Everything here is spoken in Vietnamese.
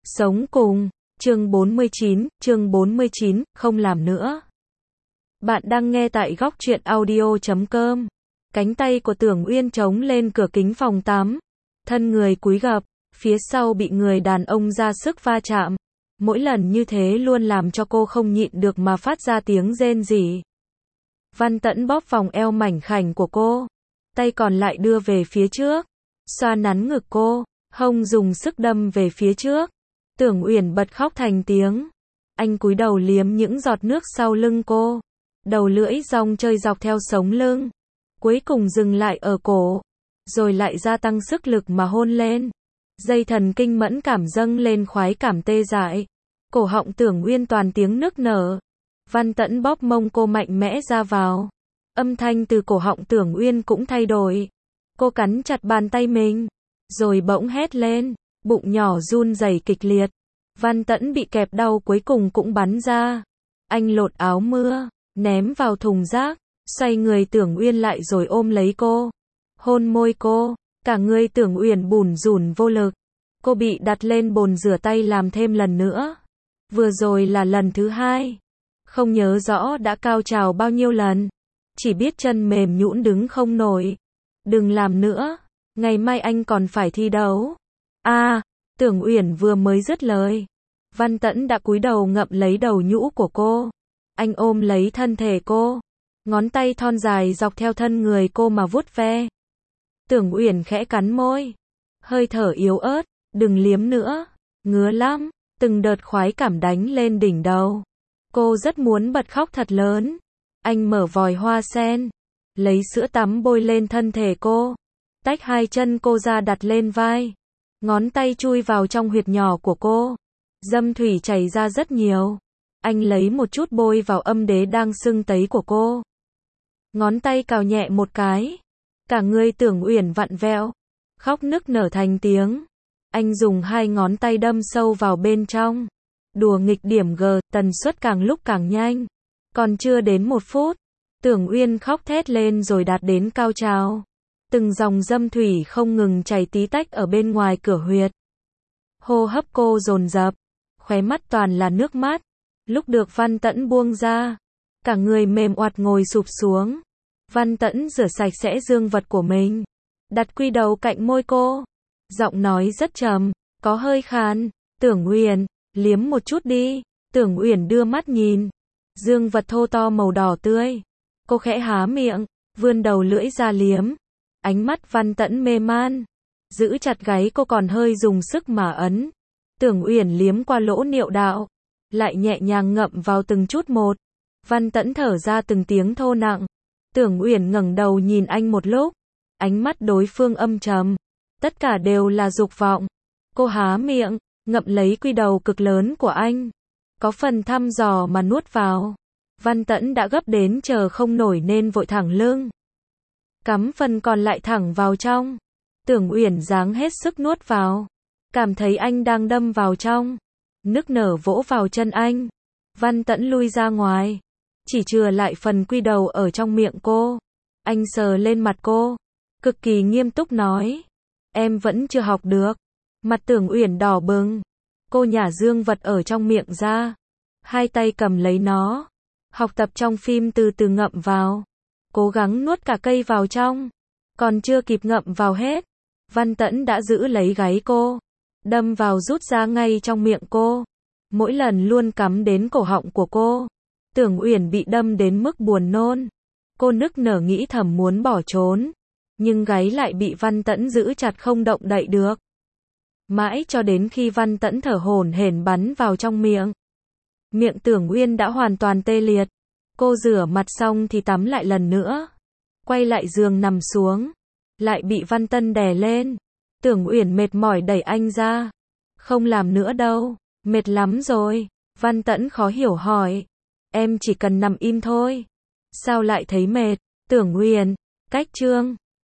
Sống cùng, chương 49, không làm nữa. Bạn đang nghe tại góc truyện audio.com. Cánh tay của Tưởng Uyên chống lên cửa kính phòng tắm. Thân người cúi gập, phía sau bị người đàn ông ra sức va chạm. Mỗi lần như thế luôn làm cho cô không nhịn được mà phát ra tiếng rên rỉ. Văn Tẫn bóp vòng eo mảnh khảnh của cô. Tay còn lại đưa về phía trước. Xoa nắn ngực cô, hông dùng sức đâm về phía trước. Tưởng Uyển bật khóc thành tiếng. Anh cúi đầu liếm những giọt nước sau lưng cô. Đầu lưỡi rong chơi dọc theo sống lưng. Cuối cùng dừng lại ở cổ. Rồi lại gia tăng sức lực mà hôn lên. Dây thần kinh mẫn cảm dâng lên khoái cảm tê dại. Cổ họng Tưởng Uyên toàn tiếng nức nở. Văn Tẫn bóp mông cô mạnh mẽ ra vào. Âm thanh từ cổ họng Tưởng Uyên cũng thay đổi. Cô cắn chặt bàn tay mình. Rồi bỗng hét lên. Bụng nhỏ run rẩy kịch liệt. Văn Tẫn bị kẹp đau cuối cùng cũng bắn ra. Anh lột áo mưa, ném vào thùng rác, xoay người Tưởng Uyên lại rồi ôm lấy cô. Hôn môi cô, cả người Tưởng Uyển bủn rủn vô lực. Cô bị đặt lên bồn rửa tay làm thêm lần nữa. Vừa rồi là lần thứ 2. Không nhớ rõ đã cao trào bao nhiêu lần. Chỉ biết chân mềm nhũn đứng không nổi. Đừng làm nữa, ngày mai anh còn phải thi đấu. Tưởng Uyển vừa mới dứt lời. Văn Tẫn đã cúi đầu ngậm lấy đầu nhũ của cô. Anh ôm lấy thân thể cô. Ngón tay thon dài dọc theo thân người cô mà vuốt ve. Tưởng Uyển khẽ cắn môi. Hơi thở yếu ớt. Đừng liếm nữa. Ngứa lắm. Từng đợt khoái cảm đánh lên đỉnh đầu. Cô rất muốn bật khóc thật lớn. Anh mở vòi hoa sen. Lấy sữa tắm bôi lên thân thể cô. Tách hai chân cô ra đặt lên vai. Ngón tay chui vào trong huyệt nhỏ của cô. Dâm thủy chảy ra rất nhiều. Anh lấy một chút bôi vào âm đế đang sưng tấy của cô. Ngón tay cào nhẹ một cái. Cả người Tưởng Uyển vặn vẹo. Khóc nức nở thành tiếng. Anh dùng hai ngón tay đâm sâu vào bên trong. Đùa nghịch điểm G, tần suất càng lúc càng nhanh. Còn chưa đến 1 phút. Tưởng Uyên khóc thét lên rồi đạt đến cao trào. Từng dòng dâm thủy không ngừng chảy tí tách ở bên ngoài cửa huyệt. Hô hấp cô dồn dập, khóe mắt toàn là nước mắt. Lúc được Văn Tẫn buông ra, cả người mềm oặt ngồi sụp xuống. Văn Tẫn rửa sạch sẽ dương vật của mình, đặt quy đầu cạnh môi cô. Giọng nói rất trầm, có hơi khàn. Tưởng Uyển, liếm một chút đi. Tưởng Uyển đưa mắt nhìn. Dương vật thô to màu đỏ tươi. Cô khẽ há miệng, vươn đầu lưỡi ra liếm. Ánh mắt Văn Tẫn mê man. Giữ chặt gáy cô còn hơi dùng sức mà ấn. Tưởng Uyển liếm qua lỗ niệu đạo. Lại nhẹ nhàng ngậm vào từng chút một. Văn Tẫn thở ra từng tiếng thô nặng. Tưởng Uyển ngẩng đầu nhìn anh một lúc. Ánh mắt đối phương âm trầm. Tất cả đều là dục vọng. Cô há miệng, ngậm lấy quy đầu cực lớn của anh. Có phần thăm dò mà nuốt vào. Văn Tẫn đã gấp đến chờ không nổi nên vội thẳng lưng. Cắm phần còn lại thẳng vào trong. Tưởng Uyển dáng hết sức nuốt vào. Cảm thấy anh đang đâm vào trong. Nức nở vỗ vào chân anh. Văn Tẫn lui ra ngoài. Chỉ chừa lại phần quy đầu ở trong miệng cô. Anh sờ lên mặt cô. Cực kỳ nghiêm túc nói. Em vẫn chưa học được. Mặt Tưởng Uyển đỏ bừng. Cô nhả dương vật ở trong miệng ra. Hai tay cầm lấy nó. Học tập trong phim từ từ ngậm vào. Cố gắng nuốt cả cây vào trong. Còn chưa kịp ngậm vào hết. Văn Tẫn đã giữ lấy gáy cô. Đâm vào rút ra ngay trong miệng cô. Mỗi lần luôn cắm đến cổ họng của cô. Tưởng Uyển bị đâm đến mức buồn nôn. Cô nức nở nghĩ thầm muốn bỏ trốn. Nhưng gáy lại bị Văn Tẫn giữ chặt không động đậy được. Mãi cho đến khi Văn Tẫn thở hổn hển bắn vào trong miệng. Miệng Tưởng Uyên đã hoàn toàn tê liệt. Cô rửa mặt xong thì tắm lại lần nữa. Quay lại giường nằm xuống. Lại bị Văn Tẫn đè lên. Tưởng Uyển mệt mỏi đẩy anh ra. Không làm nữa đâu. Mệt lắm rồi. Văn Tẫn khó hiểu hỏi. Em chỉ cần nằm im thôi. Sao lại thấy mệt? Tưởng Uyển. Cách chương